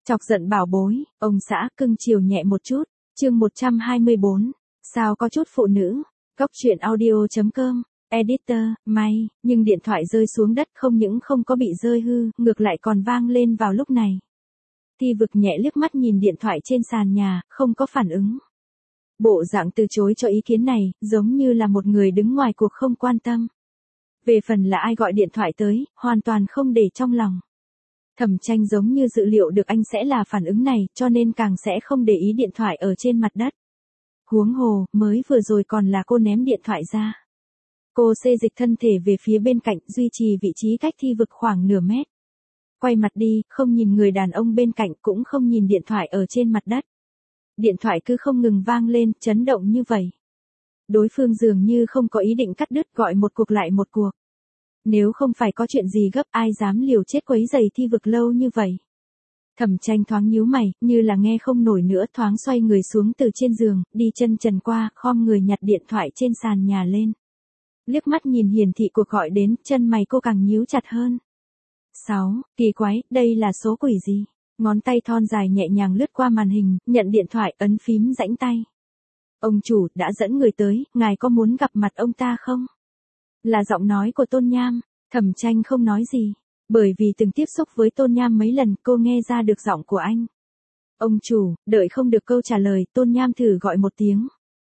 Chọc giận bảo bối, ông xã cưng chiều nhẹ một chút, chương 124, sao có chút phụ nữ, góc truyện audio.com, editor, may, nhưng điện thoại rơi xuống đất không những không có bị rơi hư, ngược lại còn vang lên vào lúc này. Thi vực nhẹ liếc mắt nhìn điện thoại trên sàn nhà, không có phản ứng. Bộ dạng từ chối cho ý kiến này, giống như là một người đứng ngoài cuộc không quan tâm. Về phần là ai gọi điện thoại tới, hoàn toàn không để trong lòng. Thẩm Tranh giống như dự liệu được anh sẽ là phản ứng này, cho nên càng sẽ không để ý điện thoại ở trên mặt đất. Huống hồ, mới vừa rồi còn là cô ném điện thoại ra. Cô xê dịch thân thể về phía bên cạnh, duy trì vị trí cách Thi vực khoảng nửa mét. Quay mặt đi, không nhìn người đàn ông bên cạnh, cũng không nhìn điện thoại ở trên mặt đất. Điện thoại cứ không ngừng vang lên, chấn động như vậy. Đối phương dường như không có ý định cắt đứt, gọi một cuộc lại một cuộc. Nếu không phải có chuyện gì gấp, ai dám liều chết quấy giày Thi vực lâu như vậy. Thẩm Tranh thoáng nhíu mày, như là nghe không nổi nữa, thoáng xoay người xuống từ trên giường, đi chân trần qua, khom người nhặt điện thoại trên sàn nhà lên. Liếc mắt nhìn hiển thị cuộc gọi đến, chân mày cô càng nhíu chặt hơn. 6, kỳ quái, đây là số quỷ gì? Ngón tay thon dài nhẹ nhàng lướt qua màn hình, nhận điện thoại, ấn phím rãnh tay. Ông chủ, đã dẫn người tới, ngài có muốn gặp mặt ông ta không? Là giọng nói của Tôn Nham. Thẩm Tranh không nói gì, bởi vì từng tiếp xúc với Tôn Nham mấy lần, cô nghe ra được giọng của anh. Ông chủ, đợi không được câu trả lời, Tôn Nham thử gọi một tiếng.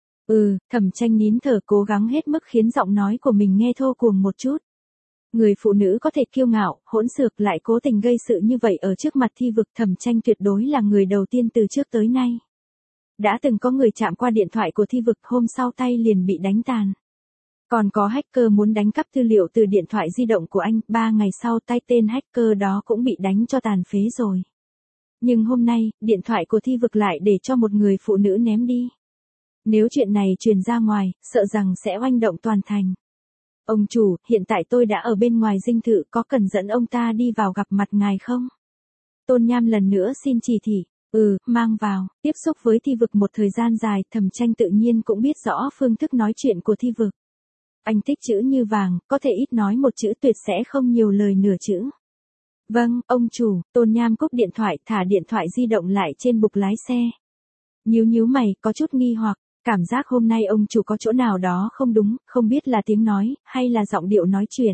Thẩm Tranh nín thở, cố gắng hết mức khiến giọng nói của mình nghe thô cuồng một chút. Người phụ nữ có thể kiêu ngạo, hỗn xược lại cố tình gây sự như vậy ở trước mặt Thi vực, Thẩm Tranh tuyệt đối là người đầu tiên từ trước tới nay. Đã từng có người chạm qua điện thoại của Thi vực, hôm sau tay liền bị đánh tàn. Còn có hacker muốn đánh cắp tư liệu từ điện thoại di động của anh, 3 ngày sau tay tên hacker đó cũng bị đánh cho tàn phế rồi. Nhưng hôm nay, điện thoại của Thi vực lại để cho một người phụ nữ ném đi. Nếu chuyện này truyền ra ngoài, sợ rằng sẽ oanh động toàn thành. Ông chủ, hiện tại tôi đã ở bên ngoài dinh thự, có cần dẫn ông ta đi vào gặp mặt ngài không? Tôn Nham lần nữa xin chỉ thị. Mang vào. Tiếp xúc với Thi vực một thời gian dài, Thẩm Tranh tự nhiên cũng biết rõ phương thức nói chuyện của Thi vực. Anh thích chữ như vàng, có thể ít nói một chữ tuyệt sẽ không nhiều lời nửa chữ. Vâng, ông chủ. Tôn Nham cúp điện thoại, thả điện thoại di động lại trên bục lái xe. Nhíu mày, có chút nghi hoặc, cảm giác hôm nay ông chủ có chỗ nào đó không đúng, không biết là tiếng nói, hay là giọng điệu nói chuyện.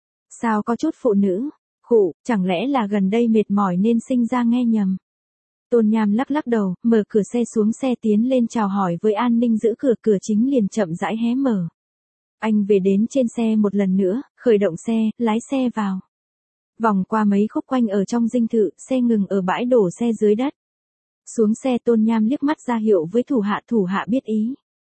Sao có chút phụ nữ? Chẳng lẽ là gần đây mệt mỏi nên sinh ra nghe nhầm. Tôn Nham lắc đầu, mở cửa xe xuống xe tiến lên chào hỏi với an ninh giữ cửa, cửa chính liền chậm rãi hé mở. Anh về đến trên xe một lần nữa, khởi động xe, lái xe vào. Vòng qua mấy khúc quanh ở trong dinh thự, xe ngừng ở bãi đổ xe dưới đất. Xuống xe, Tôn Nham liếc mắt ra hiệu với thủ hạ biết ý.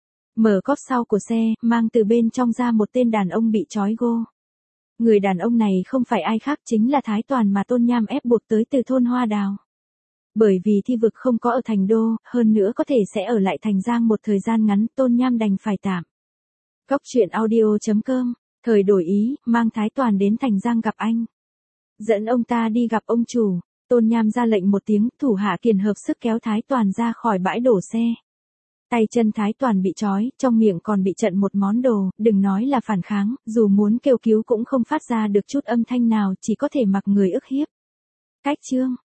Mở cốp sau của xe, mang từ bên trong ra một tên đàn ông bị trói gô. Người đàn ông này không phải ai khác, chính là Thái Toàn mà Tôn Nham ép buộc tới từ thôn Hoa Đào. Bởi vì Thi vực không có ở thành đô, hơn nữa có thể sẽ ở lại Thành Giang một thời gian ngắn, Tôn Nham đành phải tạm. Góc truyện audio.com, thời đổi ý, mang Thái Toàn đến Thành Giang gặp anh. Dẫn ông ta đi gặp ông chủ. Tôn Nham ra lệnh một tiếng, thủ hạ kiền hợp sức kéo Thái Toàn ra khỏi bãi đổ xe. Tay chân Thái Toàn bị trói, trong miệng còn bị trận một món đồ, đừng nói là phản kháng, dù muốn kêu cứu cũng không phát ra được chút âm thanh nào, chỉ có thể mặc người ức hiếp. Cách chương.